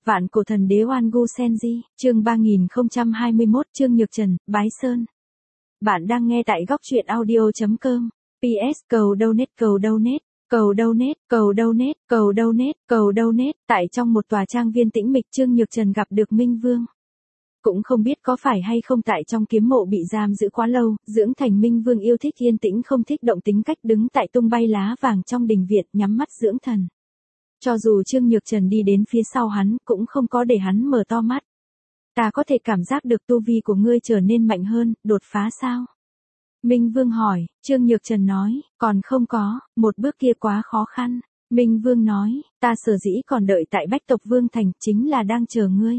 Vạn cổ thần đế Oan Gu Senji, chương 3021, Trương Nhược Trần, Bái Sơn. Bạn đang nghe tại góc truyện audio.com. PS cầu donate, cầu donate, cầu donate, cầu donate, cầu donate, cầu donate. Tại trong một tòa trang viên tĩnh mịch, Trương Nhược Trần gặp được Minh Vương. Cũng không biết có phải hay không tại trong kiếm mộ bị giam giữ quá lâu, dưỡng thành Minh Vương yêu thích yên tĩnh không thích động tính cách đứng tại tung bay lá vàng trong đình viện nhắm mắt dưỡng thần. Cho dù Trương Nhược Trần đi đến phía sau hắn, cũng không có để hắn mở to mắt. Ta có thể cảm giác được tu vi của ngươi trở nên mạnh hơn, đột phá sao? Minh Vương hỏi, Trương Nhược Trần nói, còn không có, một bước kia quá khó khăn. Minh Vương nói, ta sở dĩ còn đợi tại Bách Tộc Vương Thành chính là đang chờ ngươi.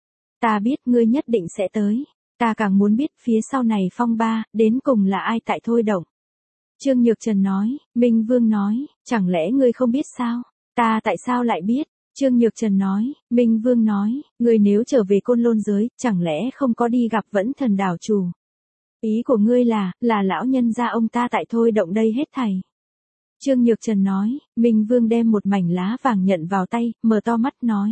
Ta biết ngươi nhất định sẽ tới. Ta càng muốn biết phía sau này phong ba, đến cùng là ai tại thôi động. Trương Nhược Trần nói, Minh Vương nói, chẳng lẽ ngươi không biết sao? Ta tại sao lại biết? Trương Nhược Trần nói, Minh Vương nói, ngươi nếu trở về Côn Lôn giới, chẳng lẽ không có đi gặp Vẫn Thần đảo chủ? Ý của ngươi là lão nhân gia ông ta tại thôi động đây hết thảy. Trương Nhược Trần nói, Minh Vương đem một mảnh lá vàng nhận vào tay, mở to mắt nói.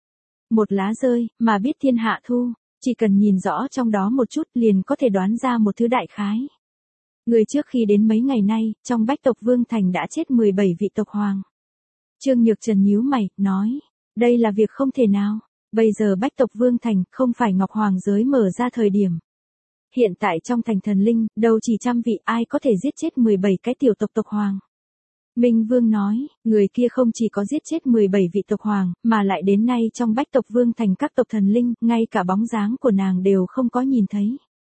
Một lá rơi, mà biết thiên hạ thu, chỉ cần nhìn rõ trong đó một chút liền có thể đoán ra một thứ đại khái. Người trước khi đến mấy ngày nay, trong Bách Tộc Vương Thành đã chết 17 vị tộc hoàng. Trương Nhược Trần nhíu mày, nói, đây là việc không thể nào, bây giờ Bách Tộc Vương Thành không phải Ngọc Hoàng giới mở ra thời điểm. Hiện tại trong thành thần linh, đâu chỉ trăm vị ai có thể giết chết 17 cái tiểu tộc hoàng. Minh Vương nói, người kia không chỉ có giết chết 17 vị tộc hoàng, mà lại đến nay trong Bách Tộc Vương Thành các tộc thần linh, ngay cả bóng dáng của nàng đều không có nhìn thấy.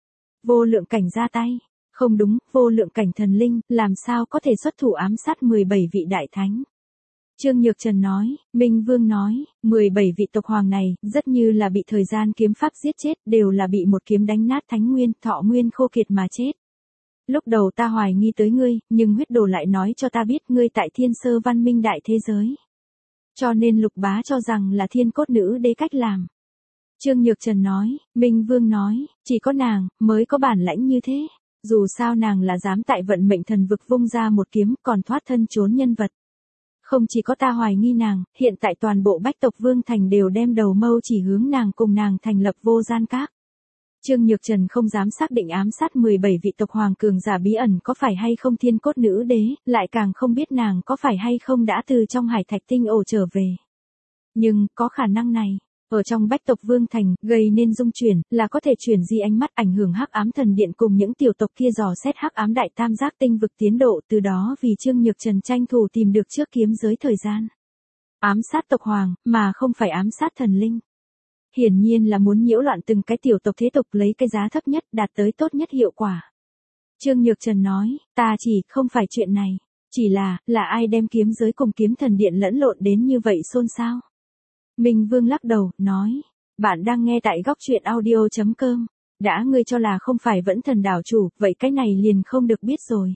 Vô lượng cảnh ra tay. Không đúng, vô lượng cảnh thần linh, làm sao có thể xuất thủ ám sát 17 vị đại thánh. Trương Nhược Trần nói, Minh Vương nói, 17 vị tộc hoàng này, rất như là bị thời gian kiếm pháp giết chết, đều là bị một kiếm đánh nát thánh nguyên, thọ nguyên khô kiệt mà chết. Lúc đầu ta hoài nghi tới ngươi, nhưng huyết đồ lại nói cho ta biết ngươi tại thiên sơ văn minh đại thế giới. Cho nên Lục Bá cho rằng là thiên cốt nữ đế cách làm. Trương Nhược Trần nói, Minh Vương nói, chỉ có nàng, mới có bản lãnh như thế. Dù sao nàng là dám tại vận mệnh thần vực vung ra một kiếm, còn thoát thân trốn nhân vật. Không chỉ có ta hoài nghi nàng, hiện tại toàn bộ Bách Tộc Vương Thành đều đem đầu mâu chỉ hướng nàng cùng nàng thành lập Vô Gian Các. Trương Nhược Trần không dám xác định ám sát 17 vị tộc hoàng cường giả bí ẩn có phải hay không thiên cốt nữ đế, lại càng không biết nàng có phải hay không đã từ trong hải thạch tinh ổ trở về. Nhưng, có khả năng này, ở trong Bách Tộc Vương Thành, gây nên dung chuyển, là có thể chuyển di ánh mắt ảnh hưởng Hắc Ám Thần Điện cùng những tiểu tộc kia dò xét Hắc Ám Đại Tam Giác tinh vực tiến độ, từ đó vì Trương Nhược Trần tranh thủ tìm được trước kiếm giới thời gian. Ám sát tộc hoàng, mà không phải ám sát thần linh. Hiển nhiên là muốn nhiễu loạn từng cái tiểu tộc thế tục lấy cái giá thấp nhất đạt tới tốt nhất hiệu quả. Trương Nhược Trần nói, ta chỉ không phải chuyện này, chỉ là ai đem kiếm giới cùng kiếm thần điện lẫn lộn đến như vậy xôn xao. Minh Vương lắc đầu, nói, bạn đang nghe tại góc truyện audio.com, đã ngươi cho là không phải Vẫn Thần đảo chủ, vậy cái này liền không được biết rồi.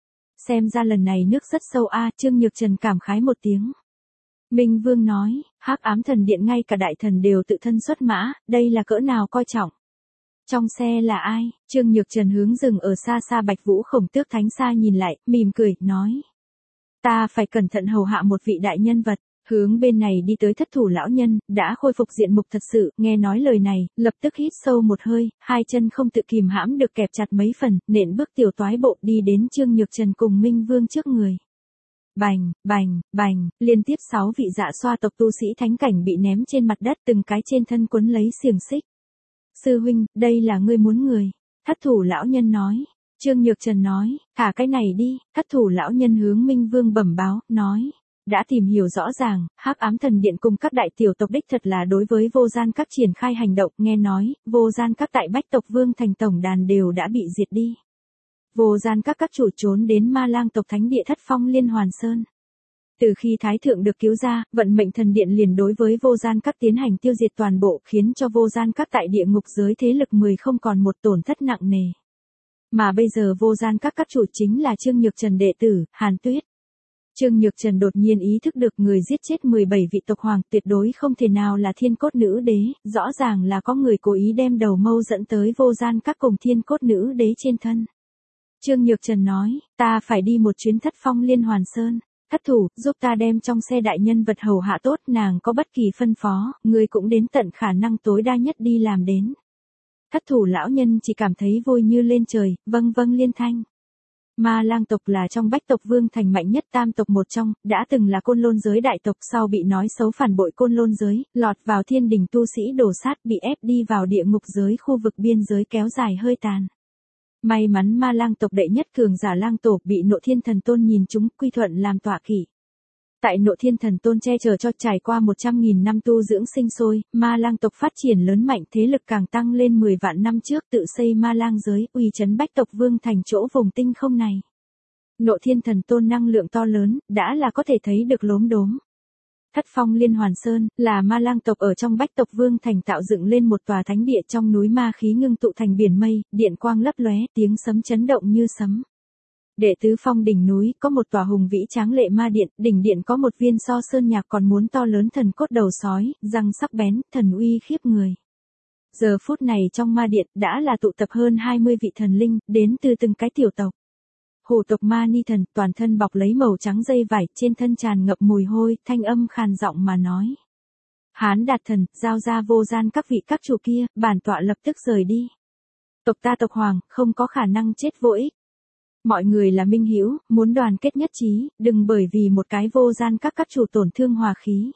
Xem ra lần này nước rất sâu a. Trương Nhược Trần cảm khái một tiếng. Minh Vương nói, Hắc Ám Thần Điện ngay cả đại thần đều tự thân xuất mã, đây là cỡ nào coi trọng. Trong xe là ai? Trương Nhược Trần hướng dừng ở xa xa Bạch Vũ Khổng Tước Thánh Xa nhìn lại, mỉm cười, nói. Ta phải cẩn thận hầu hạ một vị đại nhân vật. Hướng bên này đi tới Thất Thủ lão nhân, đã khôi phục diện mục thật sự, nghe nói lời này, lập tức hít sâu một hơi, hai chân không tự kìm hãm được kẹp chặt mấy phần, nện bước tiểu toái bộ đi đến Trương Nhược Trần cùng Minh Vương trước người. Bành, bành, bành, liên tiếp 6 vị dạ xoa tộc tu sĩ thánh cảnh bị ném trên mặt đất, từng cái trên thân quấn lấy xiềng xích. Sư huynh, đây là ngươi muốn người. Thất Thủ lão nhân nói. Trương Nhược Trần nói, thả cái này đi. Thất Thủ lão nhân hướng Minh Vương bẩm báo, nói. Đã tìm hiểu rõ ràng, Hắc Ám Thần Điện cùng các đại tiểu tộc đích thật là đối với Vô Gian Các triển khai hành động, nghe nói, Vô Gian Các tại Bách Tộc Vương Thành tổng đàn đều đã bị diệt đi. Vô Gian Các chủ trốn đến Ma Lang tộc thánh địa Thất Phong Liên Hoàn Sơn. Từ khi Thái Thượng được cứu ra, vận mệnh thần điện liền đối với Vô Gian Các tiến hành tiêu diệt toàn bộ, khiến cho Vô Gian Các tại địa ngục giới thế lực 10 không còn một tổn thất nặng nề. Mà bây giờ Vô Gian Các chủ chính là Trương Nhược Trần đệ tử, Hàn Tuyết. Trương Nhược Trần đột nhiên ý thức được người giết chết 17 vị tộc hoàng tuyệt đối không thể nào là thiên cốt nữ đế, rõ ràng là có người cố ý đem đầu mâu dẫn tới Vô Gian Các cùng thiên cốt nữ đế trên thân. Trương Nhược Trần nói, ta phải đi một chuyến Thất Phong Liên Hoàn Sơn. Thất thủ, giúp ta đem trong xe đại nhân vật hầu hạ tốt, nàng có bất kỳ phân phó, ngươi cũng đến tận khả năng tối đa nhất đi làm đến. Thất thủ lão nhân chỉ cảm thấy vui như lên trời, vâng vâng liên thanh. Ma Lang tộc là trong Bách tộc Vương Thành mạnh nhất tam tộc một trong, đã từng là Côn Lôn giới đại tộc, sau bị nói xấu phản bội Côn Lôn giới, lọt vào thiên đình tu sĩ đổ sát, bị ép đi vào địa ngục giới, khu vực biên giới kéo dài hơi tàn. May mắn Ma Lang tộc đệ nhất cường giả Lang tổ bị Nộ Thiên Thần Tôn nhìn chúng, quy thuận làm tọa kỵ. Tại Nộ Thiên Thần Tôn che chở cho, trải qua 100.000 năm tu dưỡng sinh sôi, Ma Lang tộc phát triển lớn mạnh, thế lực càng tăng lên 10 vạn năm trước, tự xây Ma Lang giới, uy chấn Bách tộc Vương Thành chỗ vùng tinh không này. Nộ Thiên Thần Tôn năng lượng to lớn, đã là có thể thấy được lốm đốm. Thất Phong Liên Hoàn Sơn, là Ma Lang tộc ở trong Bách tộc Vương Thành tạo dựng lên một tòa thánh địa, trong núi ma khí ngưng tụ thành biển mây, điện quang lấp lóe, tiếng sấm chấn động như sấm. Đệ tứ phong đỉnh núi, có một tòa hùng vĩ tráng lệ ma điện, đỉnh điện có một viên so sơn nhạc còn muốn to lớn thần cốt đầu sói, răng sắc bén, thần uy khiếp người. Giờ phút này trong ma điện, đã là tụ tập hơn 20 vị thần linh, đến từ từng cái tiểu tộc. Hổ tộc Ma Ni Thần, toàn thân bọc lấy màu trắng dây vải, trên thân tràn ngập mùi hôi, thanh âm khàn giọng mà nói. Hán Đạt Thần, giao ra vô gian các vị các chủ kia, bản tọa lập tức rời đi. Tộc ta tộc hoàng, không có khả năng chết vô ích. Mọi người là minh hữu, muốn đoàn kết nhất trí, đừng bởi vì một cái vô gian các chủ tổn thương hòa khí.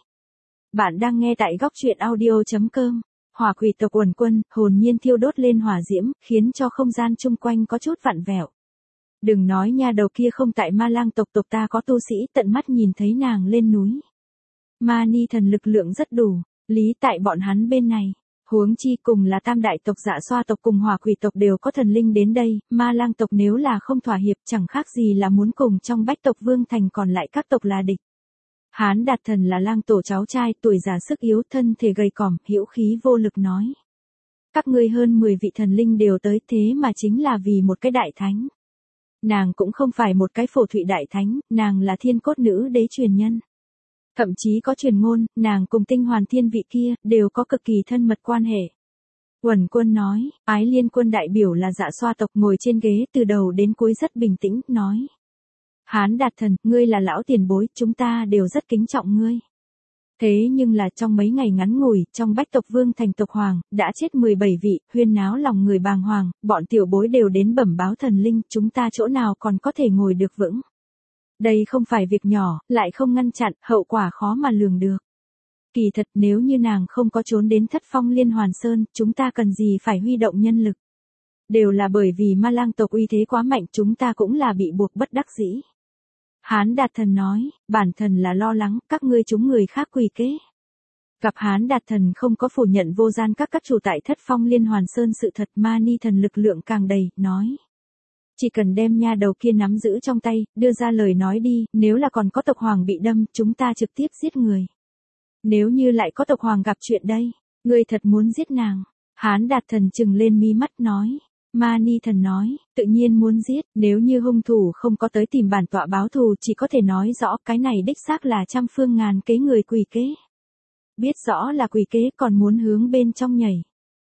Bạn đang nghe tại góc truyện audio.com. Hỏa quỷ tộc Uẩn Quân, hồn nhiên thiêu đốt lên hỏa diễm, khiến cho không gian chung quanh có chút vặn vẹo. Đừng nói nha đầu kia không tại Ma Lang tộc, tộc ta có tu sĩ tận mắt nhìn thấy nàng lên núi. Ma Ni Thần lực lượng rất đủ, lý tại bọn hắn bên này. Huống chi cùng là tam đại tộc Dạ Xoa tộc cùng Hỏa quỷ tộc đều có thần linh đến đây, Ma Lang tộc nếu là không thỏa hiệp chẳng khác gì là muốn cùng trong Bách tộc Vương Thành còn lại các tộc là địch. Hán Đạt Thần là Lang tổ cháu trai, tuổi già sức yếu, thân thể gầy còm, hữu khí vô lực nói. Các ngươi hơn 10 vị thần linh đều tới, thế mà chính là vì một cái đại thánh. Nàng cũng không phải một cái phổ thụy đại thánh, nàng là thiên cốt nữ đế truyền nhân. Thậm chí có truyền ngôn, nàng cùng Tinh Hoàn Thiên vị kia, đều có cực kỳ thân mật quan hệ. Uẩn Quân nói, Ái Liên Quân đại biểu là Dạ Xoa tộc, ngồi trên ghế từ đầu đến cuối rất bình tĩnh, nói. Hán Đạt Thần, ngươi là lão tiền bối, chúng ta đều rất kính trọng ngươi. Thế nhưng là trong mấy ngày ngắn ngủi, trong Bách tộc Vương Thành tộc hoàng, đã chết 17 vị, huyên náo lòng người bàng hoàng, bọn tiểu bối đều đến bẩm báo thần linh, chúng ta chỗ nào còn có thể ngồi được vững. Đây không phải việc nhỏ, lại không ngăn chặn, hậu quả khó mà lường được. Kỳ thật nếu như nàng không có trốn đến Thất Phong Liên Hoàn Sơn, chúng ta cần gì phải huy động nhân lực. Đều là bởi vì Ma Lang tộc uy thế quá mạnh, chúng ta cũng là bị buộc bất đắc dĩ. Hán Đạt Thần nói, bản thần là lo lắng, các ngươi chúng người khác quỳ kế. Gặp Hán Đạt Thần không có phủ nhận vô gian các chủ tại Thất Phong Liên Hoàn Sơn sự thật, Ma Ni Thần lực lượng càng đầy, nói. Chỉ cần đem nha đầu kia nắm giữ trong tay, đưa ra lời nói đi, nếu là còn có tộc hoàng bị đâm, chúng ta trực tiếp giết người. Nếu như lại có tộc hoàng gặp chuyện đây, ngươi thật muốn giết nàng. Hán Đạt Thần trừng lên mí mắt nói. Ma Ni Thần nói, tự nhiên muốn giết, nếu như hung thủ không có tới tìm bản tọa báo thù, chỉ có thể nói rõ cái này đích xác là trăm phương ngàn kế người quỷ kế. Biết rõ là quỷ kế còn muốn hướng bên trong nhảy.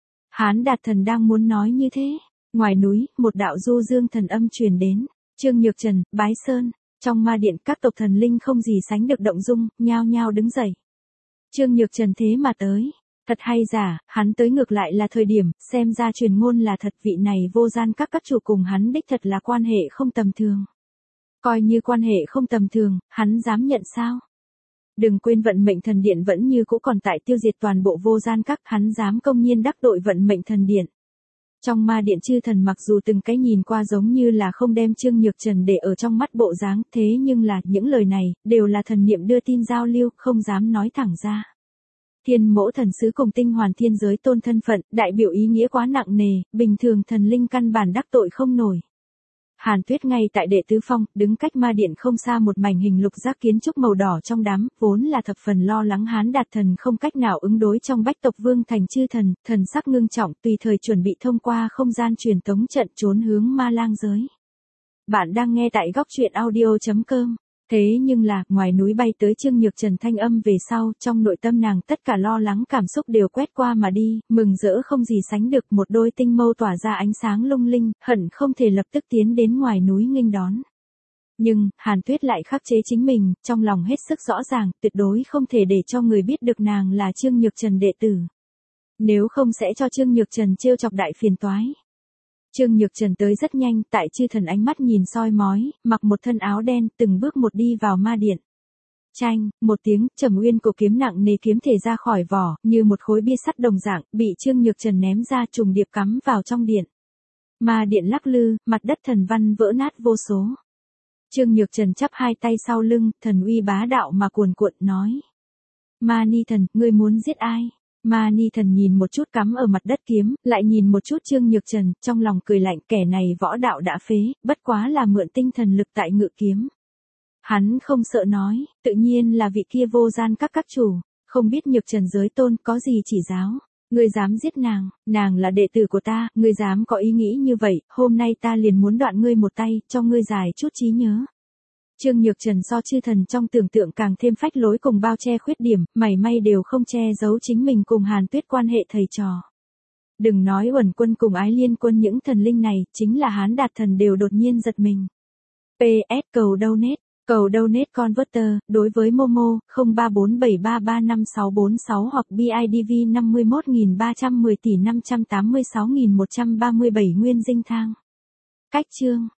Hán Đạt Thần đang muốn nói như thế. Ngoài núi, một đạo du dương thần âm truyền đến. Trương Nhược Trần, Bái Sơn. Trong ma điện các tộc thần linh không gì sánh được động dung, nhao nhao đứng dậy. Trương Nhược Trần thế mà tới. Thật hay giả, hắn tới ngược lại là thời điểm, xem ra truyền ngôn là thật, vị này vô gian các chủ cùng hắn đích thật là quan hệ không tầm thường. Coi như quan hệ không tầm thường, hắn dám nhận sao? Đừng quên vận mệnh thần điện vẫn như cũ còn tại, tiêu diệt toàn bộ vô gian các, hắn dám công nhiên đắc tội vận mệnh thần điện. Trong ma điện chư thần mặc dù từng cái nhìn qua giống như là không đem Trương Nhược Trần để ở trong mắt bộ dáng, thế nhưng là, những lời này, đều là thần niệm đưa tin giao lưu, không dám nói thẳng ra. Thiên Mẫu Thần Sứ cùng Tinh Hoàn Thiên giới tôn thân phận, đại biểu ý nghĩa quá nặng nề, bình thường thần linh căn bản đắc tội không nổi. Hàn Tuyết ngay tại đệ tứ phong, đứng cách ma điện không xa một mảnh hình lục giác kiến trúc màu đỏ trong đám, vốn là thập phần lo lắng Hán Đạt Thần không cách nào ứng đối trong Bách tộc Vương Thành chư thần, thần sắc ngưng trọng, tùy thời chuẩn bị thông qua không gian truyền tống trận trốn hướng Ma Lang giới. Bạn đang nghe tại góc truyện audio.com. Thế nhưng là, ngoài núi bay tới Trương Nhược Trần thanh âm về sau, trong nội tâm nàng tất cả lo lắng cảm xúc đều quét qua mà đi, mừng rỡ không gì sánh được, một đôi tinh mâu tỏa ra ánh sáng lung linh, hận không thể lập tức tiến đến ngoài núi nghênh đón. Nhưng, Hàn Tuyết lại khắc chế chính mình, trong lòng hết sức rõ ràng, tuyệt đối không thể để cho người biết được nàng là Trương Nhược Trần đệ tử. Nếu không sẽ cho Trương Nhược Trần trêu chọc đại phiền toái. Trương Nhược Trần tới rất nhanh, tại chư thần ánh mắt nhìn soi mói, mặc một thân áo đen, từng bước một đi vào ma điện. Chanh, một tiếng, Trầm Uyên cổ kiếm nặng nề kiếm thể ra khỏi vỏ, như một khối bia sắt đồng dạng, bị Trương Nhược Trần ném ra trùng điệp cắm vào trong điện. Ma điện lắc lư, mặt đất thần văn vỡ nát vô số. Trương Nhược Trần chắp hai tay sau lưng, thần uy bá đạo mà cuồn cuộn nói. Ma Ni Thần, ngươi muốn giết ai? Ma Ni Thần nhìn một chút cắm ở mặt đất kiếm, lại nhìn một chút Trương Nhược Trần, trong lòng cười lạnh, kẻ này võ đạo đã phế, bất quá là mượn tinh thần lực tại ngự kiếm. Hắn không sợ nói, tự nhiên là vị kia vô gian các chủ, không biết Nhược Trần giới tôn có gì chỉ giáo. Ngươi dám giết nàng là đệ tử của ta, ngươi dám có ý nghĩ như vậy, hôm nay ta liền muốn đoạn ngươi một tay, cho ngươi dài chút trí nhớ. Trương Nhược Trần so chư thần trong tưởng tượng càng thêm phách lối cùng bao che khuyết điểm, mảy may đều không che giấu chính mình cùng Hàn Tuyết quan hệ thầy trò. Đừng nói Uẩn Quân cùng Ái Liên Quân những thần linh này, chính là Hán Đạt Thần đều đột nhiên giật mình. PS cầu donate. Cầu donate converter, đối với Momo, 0347335646 hoặc BIDV 51310 tỷ 586.137 nguyên dinh thang. Cách chương